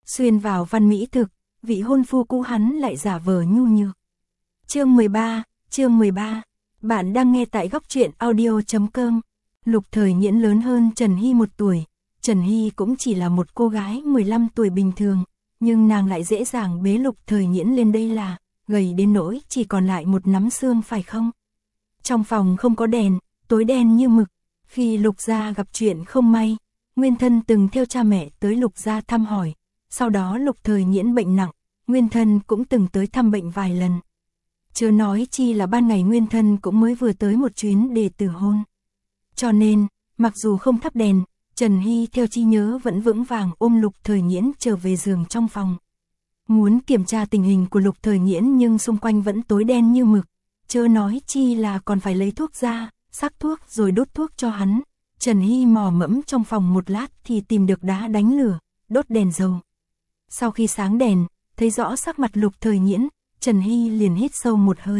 xuyên vào văn mỹ thực, vị hôn phu cũ hắn lại giả vờ nhu nhược. Chương 13, bạn đang nghe tại góc truyện audio.com. Lục Thời Nhiễn lớn hơn Trần Hy 1 tuổi, Trần Hy cũng chỉ là một cô gái 15 tuổi bình thường, nhưng nàng lại dễ dàng bế Lục Thời Nhiễn lên đây là, gầy đến nỗi chỉ còn lại một nắm xương phải không? Trong phòng không có đèn, tối đen như mực, khi Lục gia gặp chuyện không may, Nguyên Thân từng theo cha mẹ tới Lục gia thăm hỏi, sau đó Lục Thời Nhiễn bệnh nặng, Nguyên Thân cũng từng tới thăm bệnh vài lần. Chớ nói chi là ban ngày Nguyên Thân cũng mới vừa tới một chuyến để từ hôn. Cho nên, mặc dù không thắp đèn, Trần Hy theo trí nhớ vẫn vững vàng ôm Lục Thời Nhiễn trở về giường trong phòng. Muốn kiểm tra tình hình của Lục Thời Nhiễn nhưng xung quanh vẫn tối đen như mực, chớ nói chi là còn phải lấy thuốc ra, sắc thuốc rồi đốt thuốc cho hắn. Trần Hy mò mẫm trong phòng một lát thì tìm được đá đánh lửa, đốt đèn dầu. Sau khi sáng đèn, thấy rõ sắc mặt Lục Thời Nhiễn, Trần Hy liền hít sâu một hơi.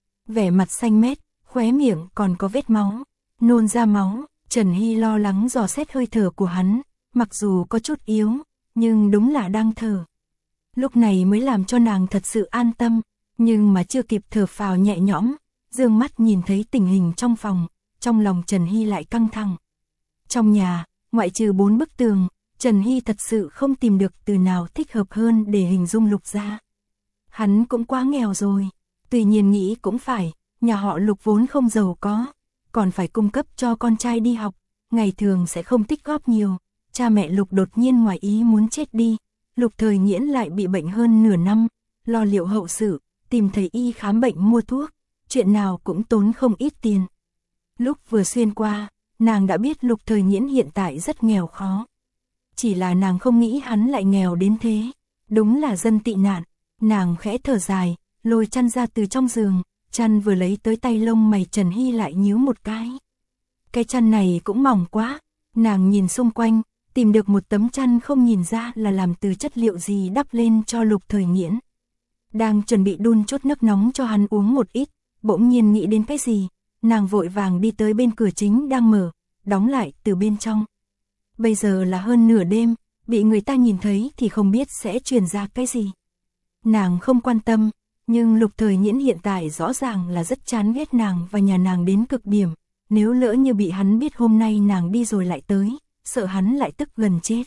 Vẻ mặt xanh mét, khóe miệng còn có vết máu, nôn ra máu. Trần Hy lo lắng dò xét hơi thở của hắn, mặc dù có chút yếu, nhưng đúng là đang thở. Lúc này mới làm cho nàng thật sự an tâm, nhưng mà chưa kịp thở phào nhẹ nhõm, dương mắt nhìn thấy tình hình trong phòng, trong lòng Trần Hy lại căng thẳng. Trong nhà, ngoại trừ 4 bức tường, Trần Hy thật sự không tìm được từ nào thích hợp hơn để hình dung Lục gia. Hắn cũng quá nghèo rồi, tuy nhiên nghĩ cũng phải, nhà họ Lục vốn không giàu có, còn phải cung cấp cho con trai đi học, ngày thường sẽ không tích góp nhiều. Cha mẹ Lục đột nhiên ngoài ý muốn chết đi, Lục Thời Nhiễn lại bị bệnh hơn nửa năm, lo liệu hậu sự, tìm thầy y khám bệnh mua thuốc, chuyện nào cũng tốn không ít tiền. Lúc vừa xuyên qua, nàng đã biết Lục Thời Nhiễn hiện tại rất nghèo khó. Chỉ là nàng không nghĩ hắn lại nghèo đến thế, đúng là dân tị nạn. Nàng khẽ thở dài, lôi chăn ra từ trong giường, chăn vừa lấy tới tay lông mày Trần Hy lại nhíu một cái. Cái chăn này cũng mỏng quá, nàng nhìn xung quanh, tìm được một tấm chăn không nhìn ra là làm từ chất liệu gì đắp lên cho Lục Thời Nhiễn. Đang chuẩn bị đun chút nước nóng cho hắn uống một ít, bỗng nhiên nghĩ đến cái gì, nàng vội vàng đi tới bên cửa chính đang mở, đóng lại từ bên trong. Bây giờ là hơn nửa đêm, bị người ta nhìn thấy thì không biết sẽ truyền ra cái gì. Nàng không quan tâm, nhưng Lục Thời Nhiễn hiện tại rõ ràng là rất chán ghét nàng và nhà nàng đến cực điểm. Nếu lỡ như bị hắn biết hôm nay nàng đi rồi lại tới, sợ hắn lại tức gần chết.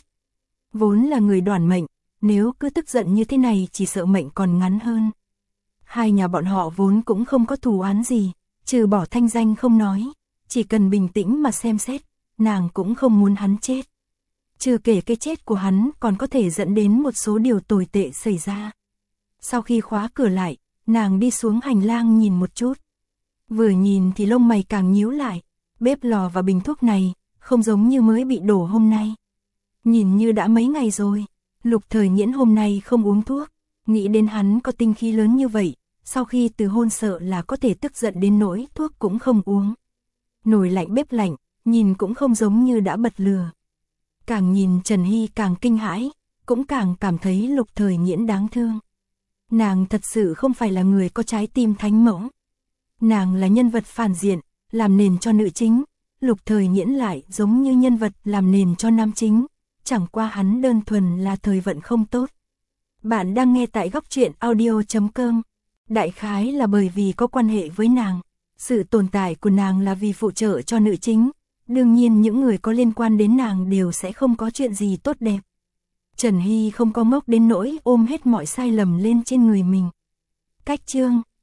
Vốn là người đoản mệnh, nếu cứ tức giận như thế này chỉ sợ mệnh còn ngắn hơn. Hai nhà bọn họ vốn cũng không có thù oán gì, trừ bỏ thanh danh không nói, chỉ cần bình tĩnh mà xem xét, nàng cũng không muốn hắn chết. Chưa kể cái chết của hắn còn có thể dẫn đến một số điều tồi tệ xảy ra. Sau khi khóa cửa lại, nàng đi xuống hành lang nhìn một chút. Vừa nhìn thì lông mày càng nhíu lại, bếp lò và bình thuốc này, không giống như mới bị đổ hôm nay. Nhìn như đã mấy ngày rồi, Lục Thời Nhiễn hôm nay không uống thuốc, nghĩ đến hắn có tinh khí lớn như vậy, sau khi từ hôn sợ là có thể tức giận đến nỗi thuốc cũng không uống. Nồi lạnh bếp lạnh, nhìn cũng không giống như đã bật lửa. Càng nhìn Trần Hy càng kinh hãi, cũng càng cảm thấy Lục Thời Nhiễn đáng thương. Nàng thật sự không phải là người có trái tim thánh mẫu. Nàng là nhân vật phản diện, làm nền cho nữ chính. Lục Thời Nhiễn lại giống như nhân vật làm nền cho nam chính. Chẳng qua hắn đơn thuần là thời vận không tốt. Bạn đang nghe tại góc truyện audio.com. Đại khái là bởi vì có quan hệ với nàng. Sự tồn tại của nàng là vì phụ trợ cho nữ chính. Đương nhiên những người có liên quan đến nàng đều sẽ không có chuyện gì tốt đẹp. Trần Hy không có ngốc đến nỗi ôm hết mọi sai lầm lên trên người mình. Cách chương